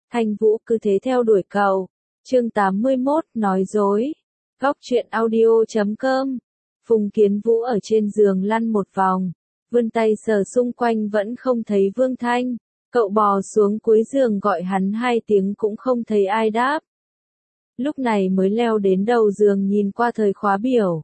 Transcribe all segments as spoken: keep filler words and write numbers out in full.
Thanh Vũ cứ thế theo đuổi cậu. Chương tám mươi mốt, nói dối. Góc truyện audio chấm com. Phùng Kiến Vũ ở trên giường lăn một vòng, vươn tay sờ xung quanh vẫn không thấy Vương Thanh. Cậu bò xuống cuối giường gọi hắn hai tiếng cũng không thấy ai đáp. Lúc này mới leo đến đầu giường nhìn qua thời khóa biểu.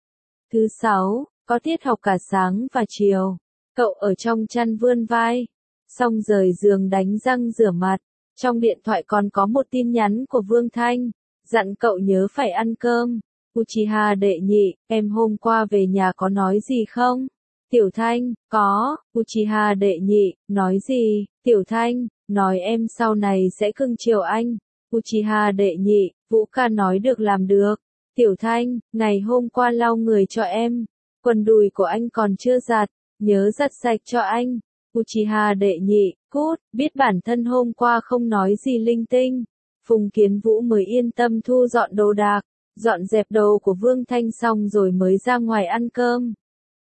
Thứ sáu, có tiết học cả sáng và chiều. Cậu ở trong chăn vươn vai, xong rời giường đánh răng rửa mặt. Trong điện thoại còn có một tin nhắn của Vương Thanh, dặn cậu nhớ phải ăn cơm. Uchiha đệ nhị, em hôm qua về nhà có nói gì không? Tiểu Thanh, có. Uchiha đệ nhị, nói gì? Tiểu Thanh, nói em sau này sẽ cưng chiều anh. Uchiha đệ nhị, Vũ ca nói được làm được. Tiểu Thanh, ngày hôm qua lau người cho em, quần đùi của anh còn chưa giặt, nhớ giặt sạch cho anh. Uchiha đệ nhị, cút, biết bản thân hôm qua không nói gì linh tinh. Phùng Kiến Vũ mới yên tâm thu dọn đồ đạc, dọn dẹp đồ của Vương Thanh xong rồi mới ra ngoài ăn cơm.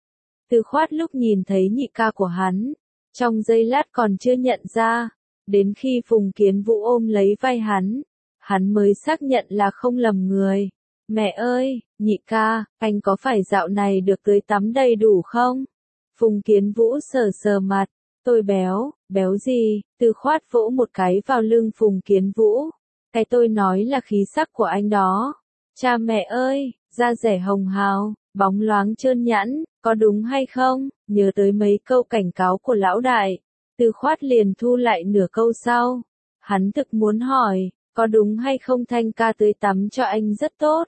Từ Khoát lúc nhìn thấy nhị ca của hắn, trong giây lát còn chưa nhận ra, đến khi Phùng Kiến Vũ ôm lấy vai hắn, hắn mới xác nhận là không lầm người. Mẹ ơi, nhị ca, anh có phải dạo này được tưới tắm đầy đủ không? Phùng Kiến Vũ sờ sờ mặt, tôi béo, béo gì? Từ Khoát vỗ một cái vào lưng Phùng Kiến Vũ. Cái tôi nói là khí sắc của anh đó. Cha mẹ ơi, da rẻ hồng hào, bóng loáng trơn nhẵn, có đúng hay không? Nhớ tới mấy câu cảnh cáo của lão đại, Từ Khoát liền thu lại nửa câu sau. Hắn thực muốn hỏi, có đúng hay không Thanh ca tưới tắm cho anh rất tốt?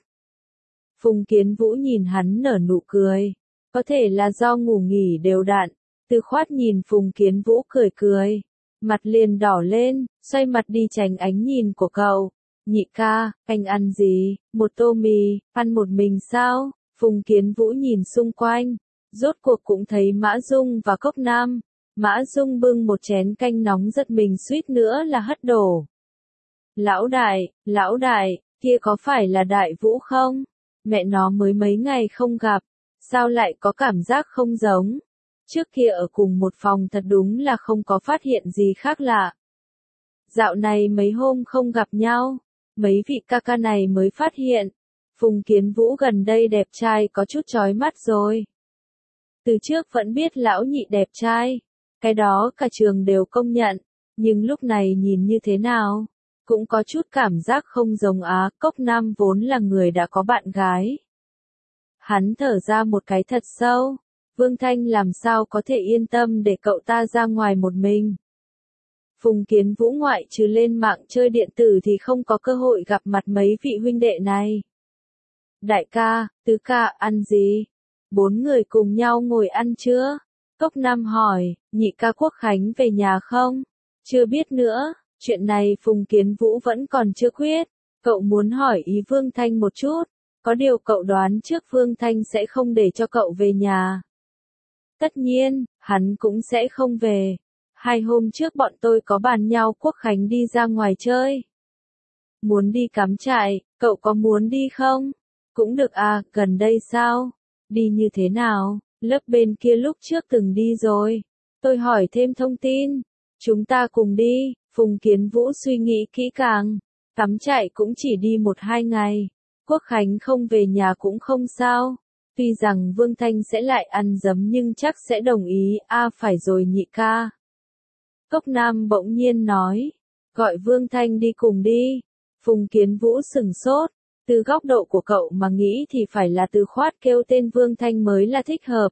Phùng Kiến Vũ nhìn hắn nở nụ cười. Có thể là do ngủ nghỉ đều đặn. Từ Khoát nhìn Phùng Kiến Vũ cười cười, mặt liền đỏ lên, xoay mặt đi tránh ánh nhìn của cậu. Nhị ca, anh ăn gì? Một tô mì, ăn một mình sao? Phùng Kiến Vũ nhìn xung quanh, rốt cuộc cũng thấy Mã Dung và Cốc Nam. Mã Dung bưng một chén canh nóng giật mình suýt nữa là hất đổ. Lão đại, lão đại, kia có phải là Đại Vũ không? Mẹ nó mới mấy ngày không gặp, sao lại có cảm giác không giống? Trước kia ở cùng một phòng thật đúng là không có phát hiện gì khác lạ. Dạo này mấy hôm không gặp nhau, mấy vị ca ca này mới phát hiện, Phùng Kiến Vũ gần đây đẹp trai có chút chói mắt rồi. Từ trước vẫn biết lão nhị đẹp trai, cái đó cả trường đều công nhận, nhưng lúc này nhìn như thế nào, cũng có chút cảm giác không giống á. Cốc Nam vốn là người đã có bạn gái. Hắn thở ra một cái thật sâu. Vương Thanh làm sao có thể yên tâm để cậu ta ra ngoài một mình. Phùng Kiến Vũ ngoại trừ lên mạng chơi điện tử thì không có cơ hội gặp mặt mấy vị huynh đệ này. Đại ca, tứ ca, ăn gì? Bốn người cùng nhau ngồi ăn chưa? Cốc Nam hỏi, nhị ca Quốc Khánh về nhà không? Chưa biết nữa, chuyện này Phùng Kiến Vũ vẫn còn chưa quyết. Cậu muốn hỏi ý Vương Thanh một chút, có điều cậu đoán trước Vương Thanh sẽ không để cho cậu về nhà. Tất nhiên, hắn cũng sẽ không về. Hai hôm trước bọn tôi có bàn nhau Quốc Khánh đi ra ngoài chơi. Muốn đi cắm trại, cậu có muốn đi không? Cũng được à, gần đây sao? Đi như thế nào? Lớp bên kia lúc trước từng đi rồi. Tôi hỏi thêm thông tin. Chúng ta cùng đi. Phùng Kiến Vũ suy nghĩ kỹ càng. Cắm trại cũng chỉ đi một hai ngày. Quốc Khánh không về nhà cũng không sao. Tuy rằng Vương Thanh sẽ lại ăn dấm nhưng chắc sẽ đồng ý. À phải rồi nhị ca. Cốc Nam bỗng nhiên nói. Gọi Vương Thanh đi cùng đi. Phùng Kiến Vũ sừng sốt. Từ góc độ của cậu mà nghĩ thì phải là Từ Khoát kêu tên Vương Thanh mới là thích hợp.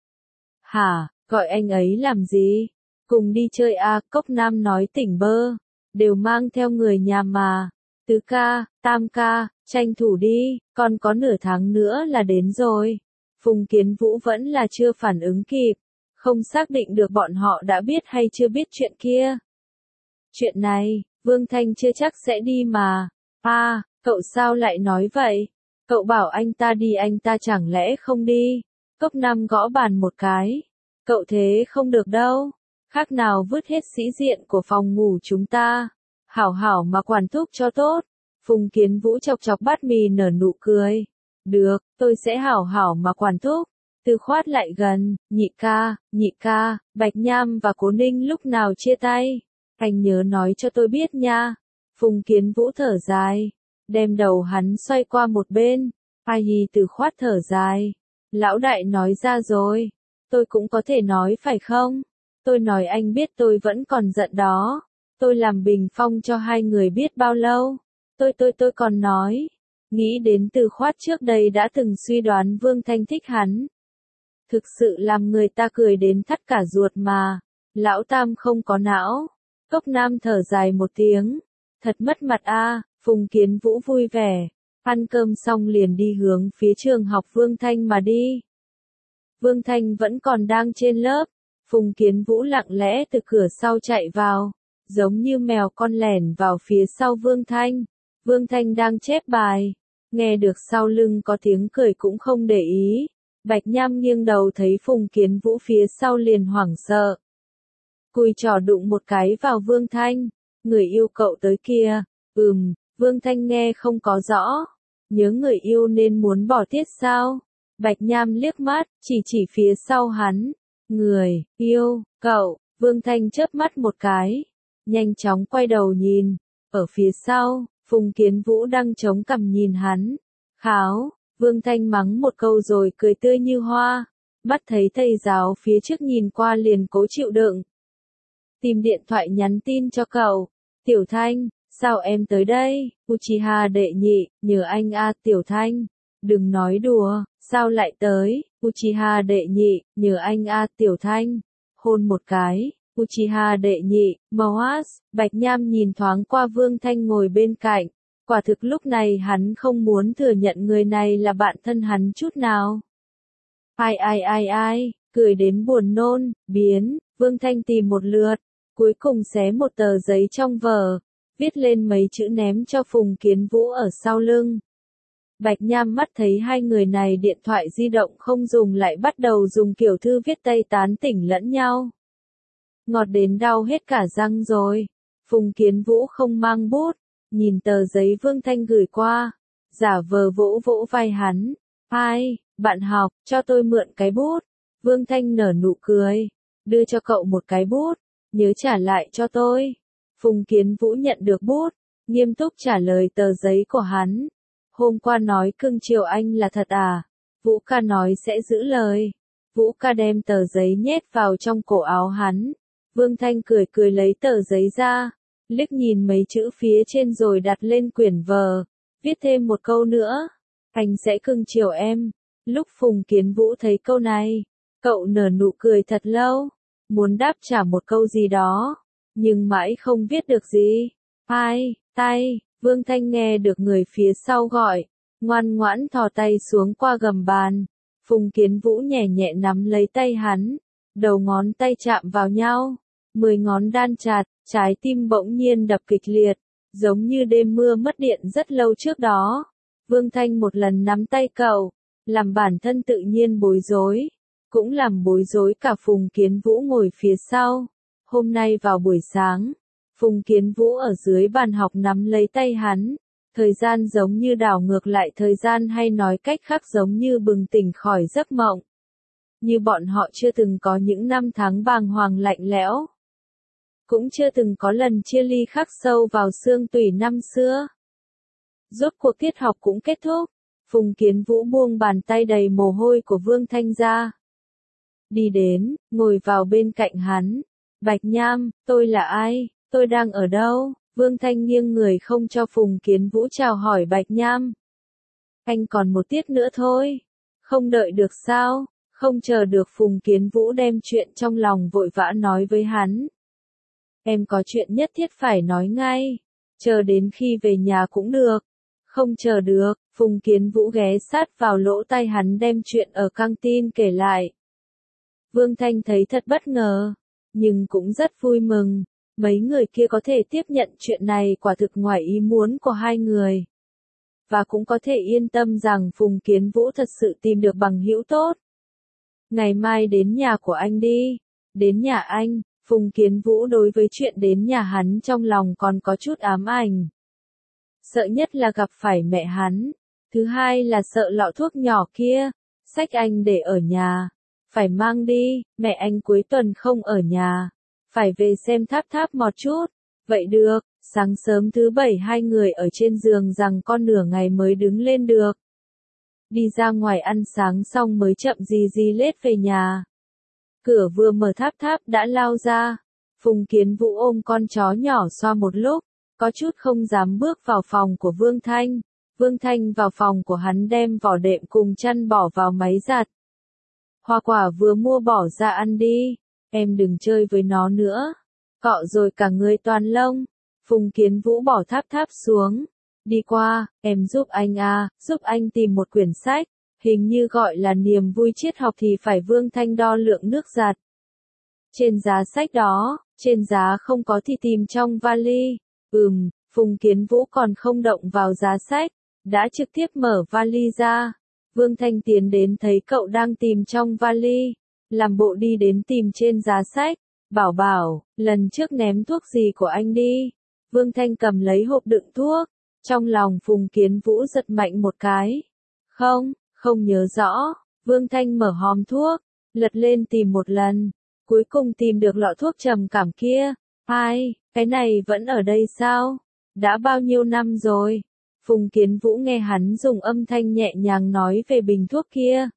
Hả, gọi anh ấy làm gì? Cùng đi chơi à? Cốc Nam nói tỉnh bơ. Đều mang theo người nhà mà. Tứ ca, tam ca, tranh thủ đi, còn có nửa tháng nữa là đến rồi. Phùng Kiến Vũ vẫn là chưa phản ứng kịp, không xác định được bọn họ đã biết hay chưa biết chuyện kia. Chuyện này, Vương Thanh chưa chắc sẽ đi mà. À, cậu sao lại nói vậy? Cậu bảo anh ta đi anh ta chẳng lẽ không đi? Cốc Nam gõ bàn một cái. Cậu thế không được đâu. Khác nào vứt hết sĩ diện của phòng ngủ chúng ta. Hảo hảo mà quản thúc cho tốt. Phùng Kiến Vũ chọc chọc bát mì nở nụ cười. Được, tôi sẽ hảo hảo mà quản thúc. Từ Khoát lại gần, nhị ca, nhị ca, Bạch Nham và Cố Ninh lúc nào chia tay? Anh nhớ nói cho tôi biết nha. Phùng Kiến Vũ thở dài, đem đầu hắn xoay qua một bên. Ai Hi Từ khoát thở dài. Lão đại nói ra rồi. Tôi cũng có thể nói phải không? Tôi nói anh biết tôi vẫn còn giận đó. Tôi làm bình phong cho hai người biết bao lâu. Tôi tôi tôi còn nói. Nghĩ đến Từ khoát trước đây đã từng suy đoán Vương Thanh thích hắn. Thực sự làm người ta cười đến thắt cả ruột mà. Lão Tam không có não. Cốc Nam thở dài một tiếng. Thật mất mặt a. Phùng Kiến Vũ vui vẻ. Ăn cơm xong liền đi hướng phía trường học Vương Thanh mà đi. Vương Thanh vẫn còn đang trên lớp. Phùng Kiến Vũ lặng lẽ từ cửa sau chạy vào. Giống như mèo con lẻn vào phía sau Vương Thanh. Vương Thanh đang chép bài. Nghe được sau lưng có tiếng cười cũng không để ý. Bạch Nham nghiêng đầu thấy Phùng Kiến Vũ phía sau liền hoảng sợ. Cùi trỏ đụng một cái vào Vương Thanh. Người yêu cậu tới kia. Ừm, Vương Thanh nghe không có rõ. Nhớ người yêu nên muốn bỏ tiết sao? Bạch Nham liếc mắt, chỉ chỉ phía sau hắn. Người, yêu, cậu, Vương Thanh chớp mắt một cái. Nhanh chóng quay đầu nhìn. Ở phía sau, Phùng Kiến Vũ đang chống cằm nhìn hắn. Kháo, Vương Thanh mắng một câu rồi cười tươi như hoa. Mắt thấy thầy giáo phía trước nhìn qua liền cố chịu đựng. Tìm điện thoại nhắn tin cho cậu. Tiểu Thanh, sao em tới đây? Uchiha đệ nhị, nhờ anh a. Tiểu Thanh. Đừng nói đùa, sao lại tới? Uchiha đệ nhị, nhờ anh a. Tiểu Thanh. Hôn một cái. Uchiha đệ nhị, Moas. Bạch Nham nhìn thoáng qua Vương Thanh ngồi bên cạnh. Quả thực lúc này hắn không muốn thừa nhận người này là bạn thân hắn chút nào. Ai ai ai ai, cười đến buồn nôn, biến. Vương Thanh tìm một lượt. Cuối cùng xé một tờ giấy trong vở. Viết lên mấy chữ ném cho Phùng Kiến Vũ ở sau lưng. Bạch Nham mắt thấy hai người này điện thoại di động không dùng lại bắt đầu dùng kiểu thư viết tay tán tỉnh lẫn nhau. Ngọt đến đau hết cả răng rồi. Phùng Kiến Vũ không mang bút, nhìn tờ giấy Vương Thanh gửi qua, giả vờ vỗ vỗ vai hắn. Ai, bạn học, cho tôi mượn cái bút. Vương Thanh nở nụ cười, đưa cho cậu một cái bút, nhớ trả lại cho tôi. Phùng Kiến Vũ nhận được bút, nghiêm túc trả lời tờ giấy của hắn. Hôm qua nói cưng chiều anh là thật à? Vũ ca nói sẽ giữ lời. Vũ ca đem tờ giấy nhét vào trong cổ áo hắn. Vương Thanh cười cười lấy tờ giấy ra, liếc nhìn mấy chữ phía trên rồi đặt lên quyển vở, viết thêm một câu nữa. Anh sẽ cưng chiều em. Lúc Phùng Kiến Vũ thấy câu này, cậu nở nụ cười thật lâu, muốn đáp trả một câu gì đó, nhưng mãi không viết được gì. Ai, tay, Vương Thanh nghe được người phía sau gọi, ngoan ngoãn thò tay xuống qua gầm bàn. Phùng Kiến Vũ nhẹ nhẹ nắm lấy tay hắn, đầu ngón tay chạm vào nhau, mười ngón đan chặt, trái tim bỗng nhiên đập kịch liệt, giống như đêm mưa mất điện rất lâu trước đó. Vương Thanh một lần nắm tay cậu, làm bản thân tự nhiên bối rối, cũng làm bối rối cả Phùng Kiến Vũ ngồi phía sau. Hôm nay vào buổi sáng, Phùng Kiến Vũ ở dưới bàn học nắm lấy tay hắn, thời gian giống như đảo ngược lại thời gian hay nói cách khác giống như bừng tỉnh khỏi giấc mộng. Như bọn họ chưa từng có những năm tháng bàng hoàng lạnh lẽo. Cũng chưa từng có lần chia ly khắc sâu vào xương tủy năm xưa. Rốt cuộc tiết học cũng kết thúc, Phùng Kiến Vũ buông bàn tay đầy mồ hôi của Vương Thanh ra. Đi đến, ngồi vào bên cạnh hắn. Bạch Nham, tôi là ai? Tôi đang ở đâu? Vương Thanh nghiêng người không cho Phùng Kiến Vũ chào hỏi Bạch Nham. Anh còn một tiết nữa thôi. Không đợi được sao? Không chờ được Phùng Kiến Vũ đem chuyện trong lòng vội vã nói với hắn. Em có chuyện nhất thiết phải nói ngay. Chờ đến khi về nhà cũng được. Không chờ được, Phùng Kiến Vũ ghé sát vào lỗ tai hắn đem chuyện ở căng tin kể lại. Vương Thanh thấy thật bất ngờ, nhưng cũng rất vui mừng. Mấy người kia có thể tiếp nhận chuyện này quả thực ngoài ý muốn của hai người. Và cũng có thể yên tâm rằng Phùng Kiến Vũ thật sự tìm được bằng hữu tốt. Ngày mai đến nhà của anh đi. Đến nhà anh, Phùng Kiến Vũ đối với chuyện đến nhà hắn trong lòng còn có chút ám ảnh. Sợ nhất là gặp phải mẹ hắn. Thứ hai là sợ lọ thuốc nhỏ kia. Xách anh để ở nhà. Phải mang đi, mẹ anh cuối tuần không ở nhà. phải về xem tháp tháp một chút. Vậy được, sáng sớm thứ bảy hai người ở trên giường rằng con nửa ngày mới đứng lên được. Đi ra ngoài ăn sáng xong mới chậm gì gì lết về nhà. Cửa vừa mở tháp tháp đã lao ra. Phùng Kiến Vũ ôm con chó nhỏ xoa một lúc, có chút không dám bước vào phòng của Vương Thanh. Vương Thanh vào phòng của hắn đem vỏ đệm cùng chăn bỏ vào máy giặt. Hoa quả vừa mua bỏ ra ăn đi, em đừng chơi với nó nữa. Cọ rồi cả người toàn lông. Phùng Kiến Vũ bỏ tháp tháp xuống. Đi qua, em giúp anh à, giúp anh tìm một quyển sách. Hình như gọi là niềm vui triết học thì phải. Vương Thanh đo lượng nước giặt. Trên giá sách đó, trên giá không có thì tìm trong vali. Ừm, Phùng Kiến Vũ còn không động vào giá sách, đã trực tiếp mở vali ra. Vương Thanh tiến đến thấy cậu đang tìm trong vali, làm bộ đi đến tìm trên giá sách. Bảo bảo, lần trước ném thuốc gì của anh đi. Vương Thanh cầm lấy hộp đựng thuốc, trong lòng Phùng Kiến Vũ giật mạnh một cái. Không, không nhớ rõ. Vương Thanh mở hòm thuốc, lật lên tìm một lần, cuối cùng tìm được lọ thuốc trầm cảm kia. Ai, cái này vẫn ở đây sao? Đã bao nhiêu năm rồi? Phùng Kiến Vũ nghe hắn dùng âm thanh nhẹ nhàng nói về bình thuốc kia.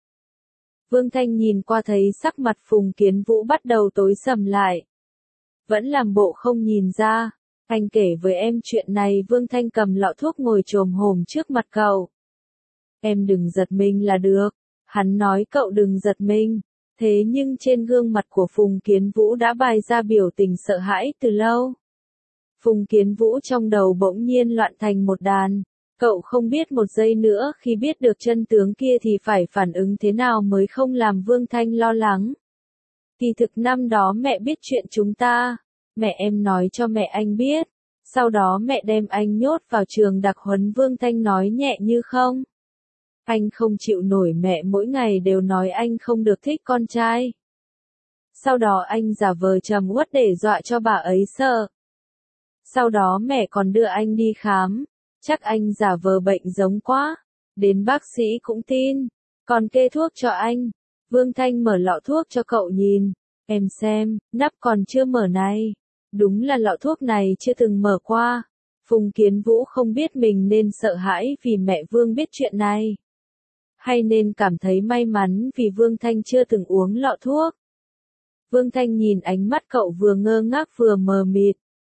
Vương Thanh nhìn qua thấy sắc mặt Phùng Kiến Vũ bắt đầu tối sầm lại. Vẫn làm bộ không nhìn ra. Anh kể với em chuyện này. Vương Thanh cầm lọ thuốc ngồi chồm hổm trước mặt cậu. Em đừng giật mình là được. Hắn nói cậu đừng giật mình. Thế nhưng trên gương mặt của Phùng Kiến Vũ đã bày ra biểu tình sợ hãi từ lâu. Phùng Kiến Vũ trong đầu bỗng nhiên loạn thành một đàn. Cậu không biết một giây nữa khi biết được chân tướng kia thì phải phản ứng thế nào mới không làm Vương Thanh lo lắng. Kỳ thực năm đó mẹ biết chuyện chúng ta. Mẹ em nói cho mẹ anh biết. Sau đó mẹ đem anh nhốt vào trường đặc huấn. Vương Thanh nói nhẹ như không. Anh không chịu nổi mẹ mỗi ngày đều nói anh không được thích con trai. Sau đó anh giả vờ trầm uất để dọa cho bà ấy sợ. Sau đó mẹ còn đưa anh đi khám. Chắc anh giả vờ bệnh giống quá. Đến bác sĩ cũng tin. Còn kê thuốc cho anh. Vương Thanh mở lọ thuốc cho cậu nhìn. Em xem, nắp còn chưa mở này. Đúng là lọ thuốc này chưa từng mở qua. Phùng Kiến Vũ không biết mình nên sợ hãi vì mẹ Vương biết chuyện này. Hay nên cảm thấy may mắn vì Vương Thanh chưa từng uống lọ thuốc. Vương Thanh nhìn ánh mắt cậu vừa ngơ ngác vừa mờ mịt.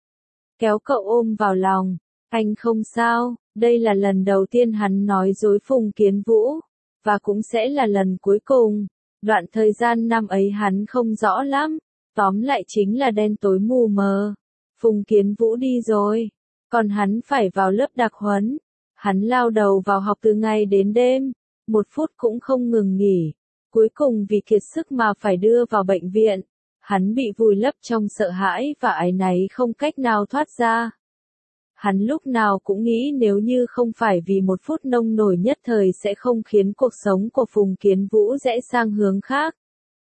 Kéo cậu ôm vào lòng. Anh không sao, đây là lần đầu tiên hắn nói dối Phùng Kiến Vũ. Và cũng sẽ là lần cuối cùng. Đoạn thời gian năm ấy hắn không rõ lắm. Tóm lại chính là đen tối mù mờ. Phùng Kiến Vũ đi rồi. Còn hắn phải vào lớp đặc huấn. Hắn lao đầu vào học từ ngày đến đêm. Một phút cũng không ngừng nghỉ. Cuối cùng vì kiệt sức mà phải đưa vào bệnh viện. Hắn bị vùi lấp trong sợ hãi và áy náy không cách nào thoát ra. Hắn lúc nào cũng nghĩ nếu như không phải vì một phút nông nổi nhất thời sẽ không khiến cuộc sống của Phùng Kiến Vũ rẽ sang hướng khác.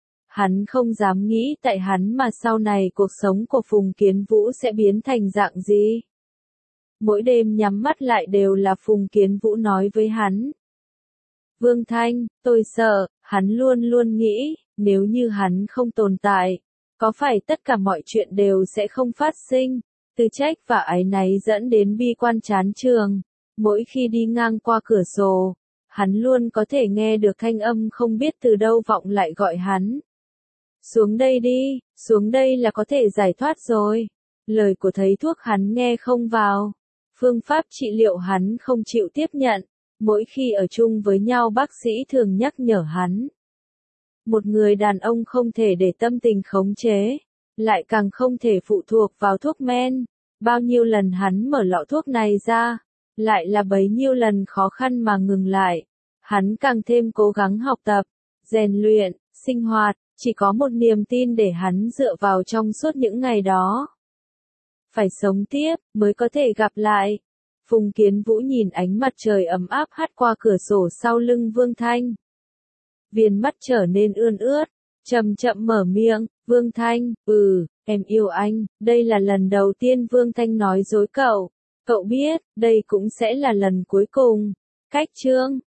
Hắn không dám nghĩ tại hắn mà sau này cuộc sống của Phùng Kiến Vũ sẽ biến thành dạng gì. Mỗi đêm nhắm mắt lại đều là Phùng Kiến Vũ nói với hắn. Vương Thanh, tôi sợ, hắn luôn luôn nghĩ, nếu như hắn không tồn tại, có phải tất cả mọi chuyện đều sẽ không phát sinh. Từ trách và áy náy dẫn đến bi quan chán trường. Mỗi khi đi ngang qua cửa sổ, hắn luôn có thể nghe được thanh âm không biết từ đâu vọng lại gọi hắn. Xuống đây đi, xuống đây là có thể giải thoát rồi. Lời của thầy thuốc hắn nghe không vào. Phương pháp trị liệu hắn không chịu tiếp nhận. Mỗi khi ở chung với nhau bác sĩ thường nhắc nhở hắn. Một người đàn ông không thể để tâm tình khống chế. Lại càng không thể phụ thuộc vào thuốc men. Bao nhiêu lần hắn mở lọ thuốc này ra, lại là bấy nhiêu lần khó khăn mà ngừng lại. Hắn càng thêm cố gắng học tập, rèn luyện, sinh hoạt, chỉ có một niềm tin để hắn dựa vào trong suốt những ngày đó. Phải sống tiếp, mới có thể gặp lại. Phùng Kiến Vũ nhìn ánh mặt trời ấm áp hắt qua cửa sổ sau lưng Vương Thanh. Viền mắt trở nên ươn ướt, chậm chậm mở miệng, Vương Thanh, ừ, em yêu anh, đây là lần đầu tiên Vương Thanh nói dối cậu. Cậu biết, đây cũng sẽ là lần cuối cùng. Cách chương